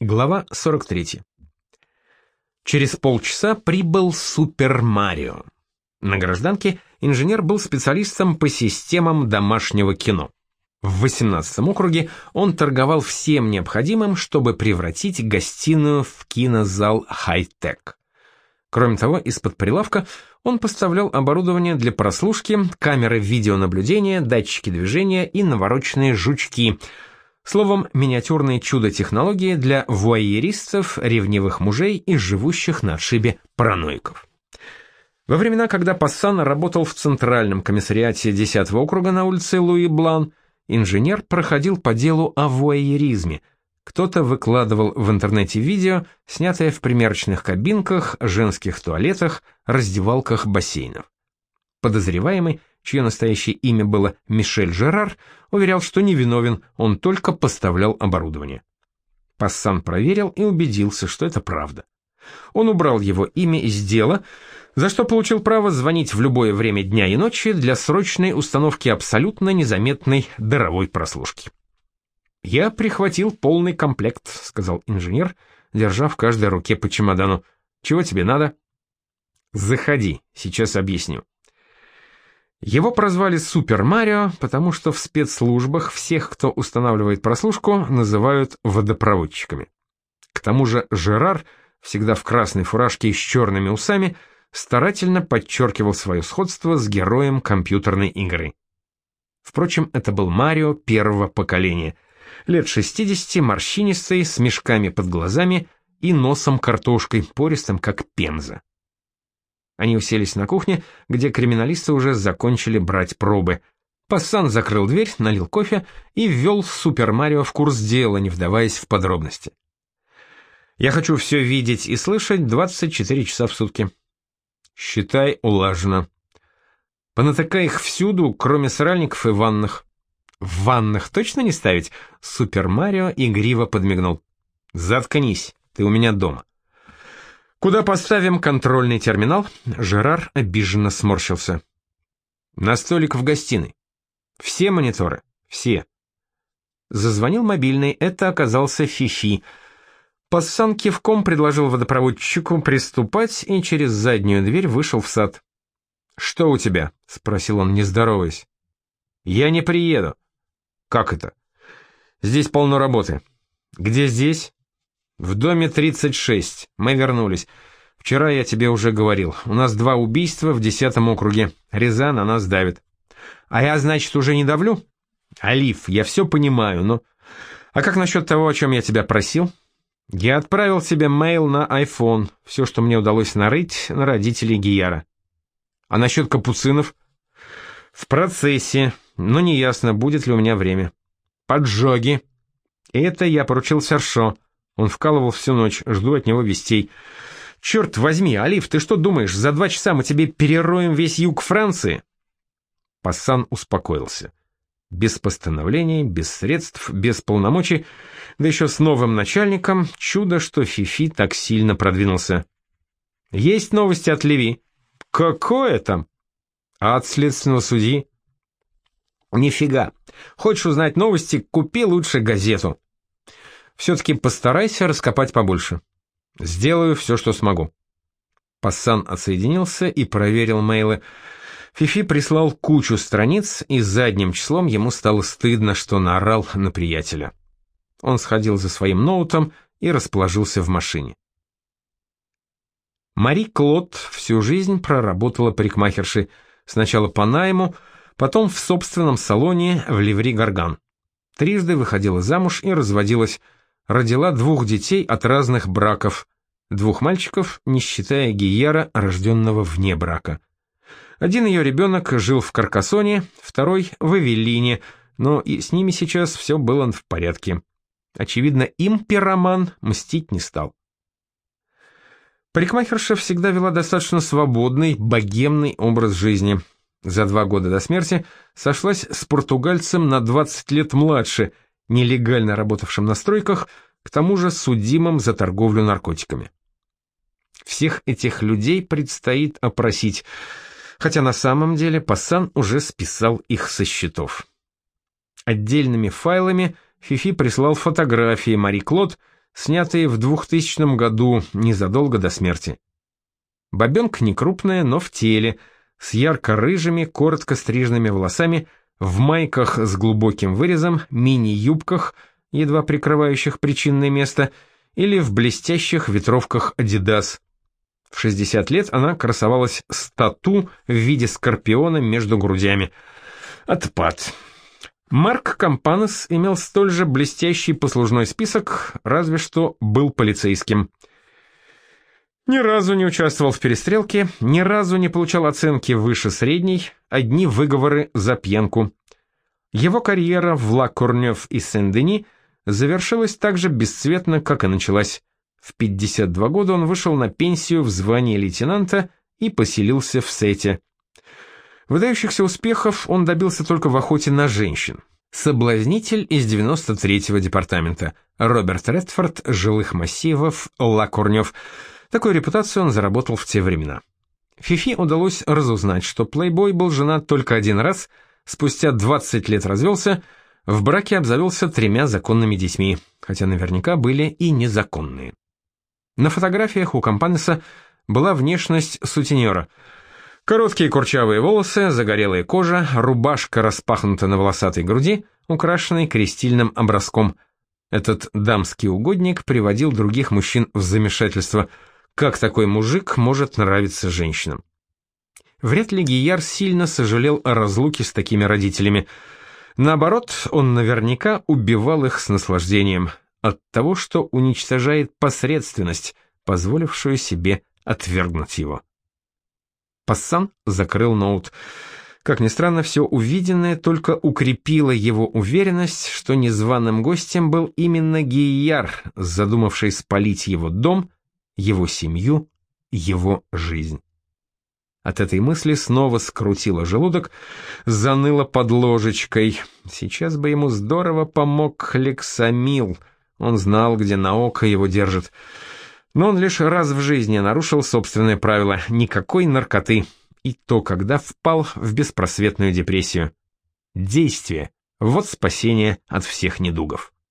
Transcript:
Глава 43. Через полчаса прибыл Супер Марио. На гражданке инженер был специалистом по системам домашнего кино. В 18-м округе он торговал всем необходимым, чтобы превратить гостиную в кинозал хай-тек. Кроме того, из-под прилавка он поставлял оборудование для прослушки, камеры видеонаблюдения, датчики движения и навороченные жучки. Словом, миниатюрные чудо-технологии для вуайеристов, ревнивых мужей и живущих на отшибе параноиков. Во времена, когда Пассан работал в Центральном комиссариате 10-го округа на улице Луи Блан, инженер проходил по делу о вуайеризме. Кто-то выкладывал в интернете видео, снятое в примерочных кабинках, женских туалетах, раздевалках бассейнов. Подозреваемый, чье настоящее имя было Мишель Жерар, уверял, что невиновен, он только поставлял оборудование. Пассан проверил и убедился, что это правда. Он убрал его имя из дела, за что получил право звонить в любое время дня и ночи для срочной установки абсолютно незаметной даровой прослушки. «Я прихватил полный комплект», — сказал инженер, держа в каждой руке по чемодану. «Чего тебе надо?» «Заходи, сейчас объясню». Его прозвали Супер Марио, потому что в спецслужбах всех, кто устанавливает прослушку, называют водопроводчиками. К тому же Жерар, всегда в красной фуражке и с черными усами, старательно подчеркивал свое сходство с героем компьютерной игры. Впрочем, это был Марио первого поколения, лет 60, морщинистый, с мешками под глазами и носом картошкой, пористым, как пемза. Они уселись на кухне, где криминалисты уже закончили брать пробы. Пассан закрыл дверь, налил кофе и ввел Супер Марио в курс дела, не вдаваясь в подробности. «Я хочу все видеть и слышать 24 часа в сутки». «Считай, улажено. Понатыкай их всюду, кроме сральников и ванных». «В ваннах точно не ставить?» Супер Марио игриво подмигнул. «Заткнись, ты у меня дома». «Куда поставим контрольный терминал?» Жерар обиженно сморщился. «На столик в гостиной. Все мониторы? Все». Зазвонил мобильный, это оказался Фифи. Пассан кивком предложил водопроводчику приступать и через заднюю дверь вышел в сад. «Что у тебя?» — спросил он, не здороваясь. «Я не приеду». «Как это?» «Здесь полно работы». «Где здесь?» «В доме 36. Мы вернулись. Вчера я тебе уже говорил. У нас 2 убийства в 10-м округе. Рязан на нас давит». «А я, значит, уже не давлю?» «Алиф, я все понимаю, но...» «А как насчет того, о чем я тебя просил?» «Я отправил тебе мейл на iPhone. Все, что мне удалось нарыть, на родителей Гияра». «А насчет капуцинов?» «В процессе, но неясно, будет ли у меня время». «Поджоги». «Это я поручил Сершо. Он вкалывал всю ночь, жду от него вестей». «Черт возьми, Алиф, ты что думаешь, за 2 часа мы тебе перероем весь юг Франции?» Пассан успокоился. Без постановлений, без средств, без полномочий, да еще с новым начальником, чудо, что Фифи так сильно продвинулся. «Есть новости от Леви». «Какое там?» «А от следственного судьи?» «Нифига. Хочешь узнать новости, купи лучше газету. Все-таки постарайся раскопать побольше». «Сделаю все, что смогу». Пассан отсоединился и проверил мейлы. Фифи прислал кучу страниц, и задним числом ему стало стыдно, что наорал на приятеля. Он сходил за своим ноутом и расположился в машине. Мари Клод всю жизнь проработала парикмахершей, сначала по найму, потом в собственном салоне в Ливри Гарган. Трижды выходила замуж и разводилась, родила 2 детей от разных браков, 2 мальчиков, не считая Гияра, рожденного вне брака. Один ее ребенок жил в Каркасоне, второй — в Эвелине, но и с ними сейчас все было в порядке. Очевидно, им пироман мстить не стал. Парикмахерша всегда вела достаточно свободный, богемный образ жизни. За 2 года до смерти сошлась с португальцем на 20 лет младше, нелегально работавшим на стройках, к тому же судимым за торговлю наркотиками. Всех этих людей предстоит опросить, хотя на самом деле Пассан уже списал их со счетов. Отдельными файлами Фифи прислал фотографии Мари Клод, снятый в 2000 году, незадолго до смерти. Бабенка не крупная, но в теле, с ярко-рыжими, коротко стриженными волосами, в майках с глубоким вырезом, мини-юбках, едва прикрывающих причинное место, или в блестящих ветровках Adidas. В 60 лет она красовалась с тату в виде скорпиона между грудями. Отпад. Марк Кампанес имел столь же блестящий послужной список, разве что был полицейским. Ни разу не участвовал в перестрелке, ни разу не получал оценки выше средней, одни выговоры за пьянку. Его карьера в Ла Корнёв и Сен-Дени завершилась так же бесцветно, как и началась. В 52 года он вышел на пенсию в звании лейтенанта и поселился в Сете. Выдающихся успехов он добился только в охоте на женщин. Соблазнитель из 93-го департамента, Роберт Редфорд, жилых массивов, Ла Корнёв. Такую репутацию он заработал в те времена. Фифи удалось разузнать, что плейбой был женат только один раз, спустя 20 лет развелся, в браке обзавелся 3 законными детьми, хотя наверняка были и незаконные. На фотографиях у Кампанеса была внешность сутенера. Короткие курчавые волосы, загорелая кожа, рубашка распахнута на волосатой груди, украшенной крестильным образком. Этот дамский угодник приводил других мужчин в замешательство. Как такой мужик может нравиться женщинам? Вряд ли Гийяр сильно сожалел о разлуке с такими родителями. Наоборот, он наверняка убивал их с наслаждением от того, что уничтожает посредственность, позволившую себе отвергнуть его. Пассан закрыл ноут. Как ни странно, все увиденное только укрепило его уверенность, что незваным гостем был именно Гийяр, задумавший спалить его дом, его семью, его жизнь. От этой мысли снова скрутило желудок, заныло под ложечкой. Сейчас бы ему здорово помог Хлексамил. Он знал, где Наока его держит. Но он лишь раз в жизни нарушил собственное правило — никакой наркоты, и то, когда впал в беспросветную депрессию. Действие — вот спасение от всех недугов.